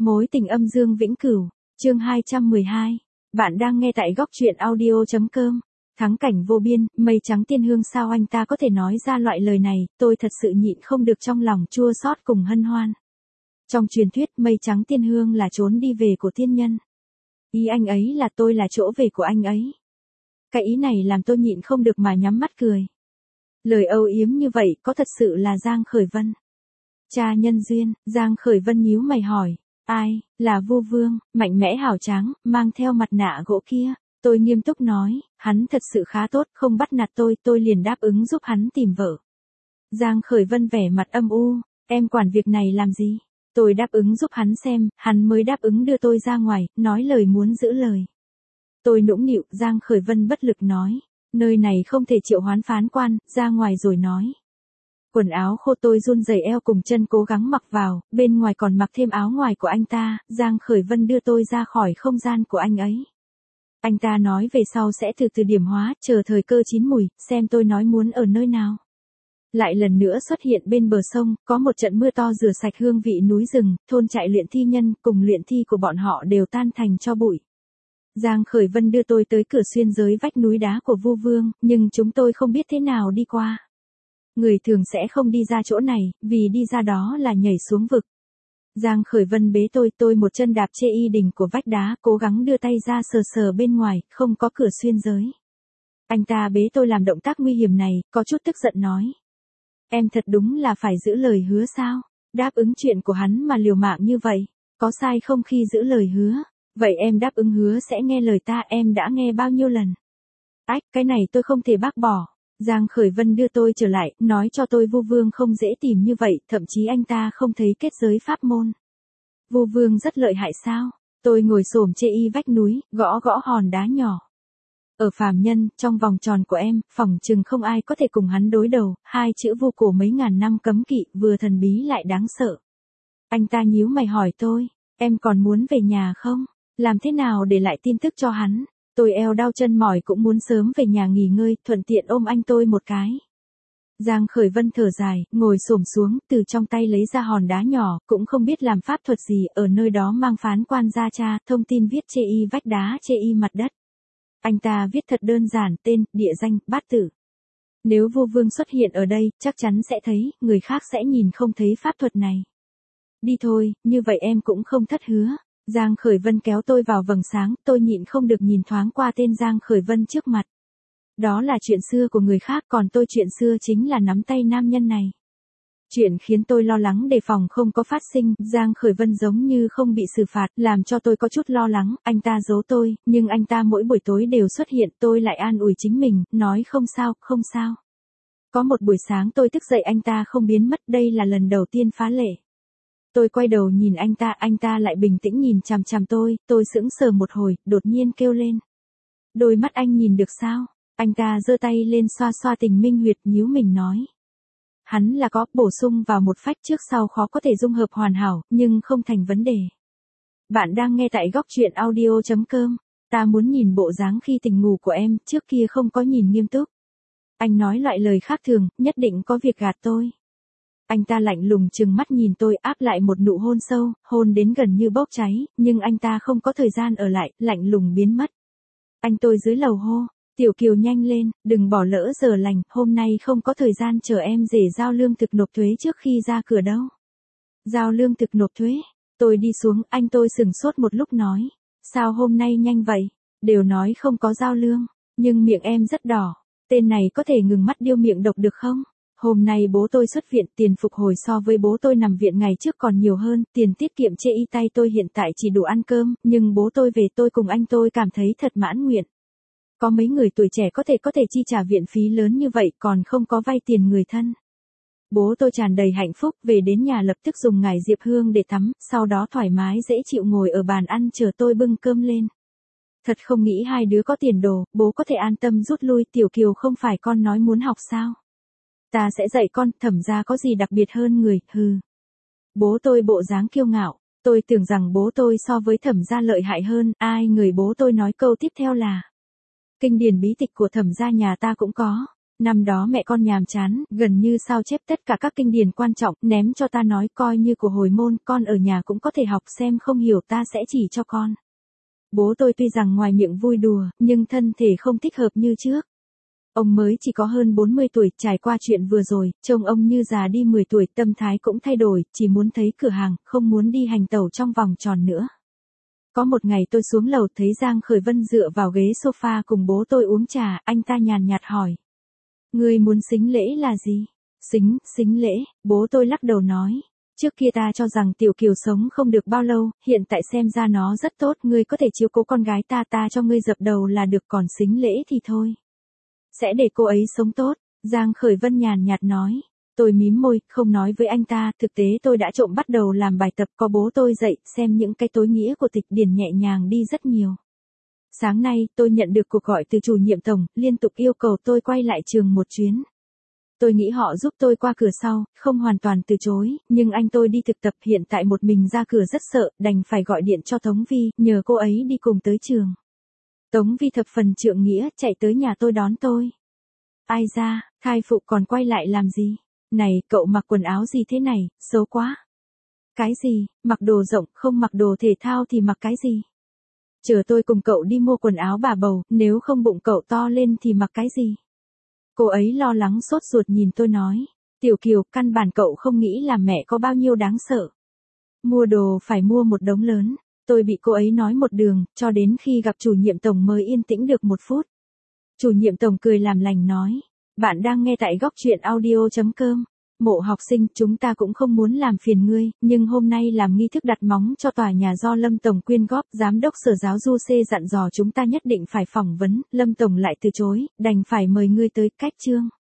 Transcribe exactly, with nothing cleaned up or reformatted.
Mối tình âm dương vĩnh cửu, chương hai trăm mười hai. Bạn đang nghe tại góc truyện audio chấm com. Thắng cảnh vô biên, mây trắng tiên hương, sao anh ta có thể nói ra loại lời này, tôi thật sự nhịn không được trong lòng chua xót cùng hân hoan. Trong truyền thuyết, mây trắng tiên hương là chốn đi về của tiên nhân. Ý anh ấy là tôi là chỗ về của anh ấy. Cái ý này làm tôi nhịn không được mà nhắm mắt cười. Lời âu yếm như vậy có thật sự là Giang Khởi Vân? Cha nhân duyên, Giang Khởi Vân nhíu mày hỏi. Ai, là Vu Vương, mạnh mẽ hào tráng, mang theo mặt nạ gỗ kia. Tôi nghiêm túc nói, hắn thật sự khá tốt, không bắt nạt tôi, tôi liền đáp ứng giúp hắn tìm vợ. Giang Khởi Vân vẻ mặt âm u, em quản việc này làm gì? Tôi đáp ứng giúp hắn xem, hắn mới đáp ứng đưa tôi ra ngoài, nói lời muốn giữ lời. Tôi nũng nịu, Giang Khởi Vân bất lực nói, nơi này không thể triệu hoán phán quan, ra ngoài rồi nói. Quần áo khô tôi run rẩy eo cùng chân cố gắng mặc vào, bên ngoài còn mặc thêm áo ngoài của anh ta, Giang Khởi Vân đưa tôi ra khỏi không gian của anh ấy. Anh ta nói về sau sẽ từ từ điểm hóa, chờ thời cơ chín mùi, xem tôi nói muốn ở nơi nào. Lại lần nữa xuất hiện bên bờ sông, có một trận mưa to rửa sạch hương vị núi rừng, thôn trại luyện thi nhân, cùng luyện thi của bọn họ đều tan thành tro bụi. Giang Khởi Vân đưa tôi tới cửa xuyên giới vách núi đá của Vu Vương, nhưng chúng tôi không biết thế nào đi qua. Người thường sẽ không đi ra chỗ này, vì đi ra đó là nhảy xuống vực. Giang Khởi Vân bế tôi, tôi một chân đạp chê y đỉnh của vách đá, cố gắng đưa tay ra sờ sờ bên ngoài, không có cửa xuyên giới. Anh ta bế tôi làm động tác nguy hiểm này, có chút tức giận nói. Em thật đúng là phải giữ lời hứa sao? Đáp ứng chuyện của hắn mà liều mạng như vậy, có sai không khi giữ lời hứa? Vậy em đáp ứng hứa sẽ nghe lời ta, em đã nghe bao nhiêu lần? Ách, cái này tôi không thể bác bỏ. Giang Khởi Vân đưa tôi trở lại, nói cho tôi Vu Vương không dễ tìm như vậy, thậm chí anh ta không thấy kết giới pháp môn. Vu Vương rất lợi hại sao? Tôi ngồi xổm chê y vách núi, gõ gõ hòn đá nhỏ. Ở phàm nhân, trong vòng tròn của em, phỏng chừng không ai có thể cùng hắn đối đầu, hai chữ vu cổ mấy ngàn năm cấm kỵ, vừa thần bí lại đáng sợ. Anh ta nhíu mày hỏi tôi, em còn muốn về nhà không? Làm thế nào để lại tin tức cho hắn? Tôi eo đau chân mỏi cũng muốn sớm về nhà nghỉ ngơi, thuận tiện ôm anh tôi một cái. Giang Khởi Vân thở dài, ngồi xổm xuống, từ trong tay lấy ra hòn đá nhỏ, cũng không biết làm pháp thuật gì, ở nơi đó mang phán quan ra tra, thông tin viết chê y vách đá, chê y mặt đất. Anh ta viết thật đơn giản, tên, địa danh, bát tự. Nếu Vu Vương xuất hiện ở đây, chắc chắn sẽ thấy, người khác sẽ nhìn không thấy pháp thuật này. Đi thôi, như vậy em cũng không thất hứa. Giang Khởi Vân kéo tôi vào vầng sáng, tôi nhịn không được nhìn thoáng qua tên Giang Khởi Vân trước mặt. Đó là chuyện xưa của người khác, còn tôi chuyện xưa chính là nắm tay nam nhân này. Chuyện khiến tôi lo lắng đề phòng không có phát sinh, Giang Khởi Vân giống như không bị xử phạt, làm cho tôi có chút lo lắng, anh ta giấu tôi, nhưng anh ta mỗi buổi tối đều xuất hiện, tôi lại an ủi chính mình, nói không sao, không sao. Có một buổi sáng tôi thức dậy anh ta không biến mất, đây là lần đầu tiên phá lệ. Tôi quay đầu nhìn anh ta, anh ta lại bình tĩnh nhìn chằm chằm tôi, tôi sững sờ một hồi, đột nhiên kêu lên. Đôi mắt anh nhìn được sao? Anh ta giơ tay lên xoa xoa tình minh huyệt, nhíu mình nói. Hắn là có, bổ sung vào một phách trước sau khó có thể dung hợp hoàn hảo, nhưng không thành vấn đề. Bạn đang nghe tại góc truyện audio chấm com. Ta muốn nhìn bộ dáng khi tỉnh ngủ của em, trước kia không có nhìn nghiêm túc. Anh nói loại lời khác thường, nhất định có việc gạt tôi. Anh ta lạnh lùng trừng mắt nhìn tôi, áp lại một nụ hôn sâu, hôn đến gần như bốc cháy, nhưng anh ta không có thời gian ở lại, lạnh lùng biến mất. Anh tôi dưới lầu hô, Tiểu Kiều nhanh lên, đừng bỏ lỡ giờ lành, hôm nay không có thời gian chờ em rể giao lương thực nộp thuế trước khi ra cửa đâu. Giao lương thực nộp thuế, tôi đi xuống, anh tôi sừng sốt một lúc nói, sao hôm nay nhanh vậy, đều nói không có giao lương, nhưng miệng em rất đỏ, tên này có thể ngừng mắt điêu miệng độc được không? Hôm nay bố tôi xuất viện, tiền phục hồi so với bố tôi nằm viện ngày trước còn nhiều hơn, tiền tiết kiệm chê y tay tôi hiện tại chỉ đủ ăn cơm, nhưng bố tôi về tôi cùng anh tôi cảm thấy thật mãn nguyện. Có mấy người tuổi trẻ có thể có thể chi trả viện phí lớn như vậy còn không có vay tiền người thân. Bố tôi tràn đầy hạnh phúc, về đến nhà lập tức dùng ngải diệp hương để tắm, sau đó thoải mái dễ chịu ngồi ở bàn ăn chờ tôi bưng cơm lên. Thật không nghĩ hai đứa có tiền đồ, bố có thể an tâm rút lui, Tiểu Kiều không phải con nói muốn học sao? Ta sẽ dạy con, Thẩm gia có gì đặc biệt hơn người, hừ. Bố tôi bộ dáng kiêu ngạo, tôi tưởng rằng bố tôi so với Thẩm gia lợi hại hơn, ai người bố tôi nói câu tiếp theo là. Kinh điển bí tịch của Thẩm gia nhà ta cũng có. Năm đó mẹ con nhàm chán, gần như sao chép tất cả các kinh điển quan trọng, ném cho ta nói coi như của hồi môn, con ở nhà cũng có thể học xem không hiểu ta sẽ chỉ cho con. Bố tôi tuy rằng ngoài miệng vui đùa, nhưng thân thể không thích hợp như trước. Ông mới chỉ có hơn bốn mươi tuổi, trải qua chuyện vừa rồi, trông ông như già đi mười tuổi, tâm thái cũng thay đổi, chỉ muốn thấy cửa hàng, không muốn đi hành tẩu trong vòng tròn nữa. Có một ngày tôi xuống lầu thấy Giang Khởi Vân dựa vào ghế sofa cùng bố tôi uống trà, anh ta nhàn nhạt hỏi. Ngươi muốn sính lễ là gì? Sính, sính lễ, bố tôi lắc đầu nói. Trước kia ta cho rằng Tiểu Kiều sống không được bao lâu, hiện tại xem ra nó rất tốt, ngươi có thể chiếu cố con gái ta ta cho ngươi dập đầu là được, còn sính lễ thì thôi. Sẽ để cô ấy sống tốt, Giang Khởi Vân nhàn nhạt nói. Tôi mím môi, không nói với anh ta, thực tế tôi đã trộm bắt đầu làm bài tập, có bố tôi dạy, xem những cái tối nghĩa của tịch điển nhẹ nhàng đi rất nhiều. Sáng nay, tôi nhận được cuộc gọi từ chủ nhiệm tổng, liên tục yêu cầu tôi quay lại trường một chuyến. Tôi nghĩ họ giúp tôi qua cửa sau, không hoàn toàn từ chối, nhưng anh tôi đi thực tập hiện tại một mình ra cửa rất sợ, đành phải gọi điện cho Tống Vi, nhờ cô ấy đi cùng tới trường. Tống Vi thập phần trượng nghĩa, chạy tới nhà tôi đón tôi. Ai ra, thai phụ còn quay lại làm gì? Này, cậu mặc quần áo gì thế này, xấu quá. Cái gì, mặc đồ rộng, không mặc đồ thể thao thì mặc cái gì? Chờ tôi cùng cậu đi mua quần áo bà bầu, nếu không bụng cậu to lên thì mặc cái gì? Cô ấy lo lắng sốt ruột nhìn tôi nói. Tiểu Kiều, căn bản cậu không nghĩ là mẹ có bao nhiêu đáng sợ. Mua đồ phải mua một đống lớn. Tôi bị cô ấy nói một đường, cho đến khi gặp chủ nhiệm tổng mới yên tĩnh được một phút. Chủ nhiệm tổng cười làm lành nói. Bạn đang nghe tại góc truyện audio chấm com. Mộ học sinh, chúng ta cũng không muốn làm phiền ngươi, nhưng hôm nay làm nghi thức đặt móng cho tòa nhà do Lâm Tổng quyên góp, Giám đốc Sở Giáo Du C dặn dò chúng ta nhất định phải phỏng vấn, Lâm Tổng lại từ chối, đành phải mời ngươi tới cách chương.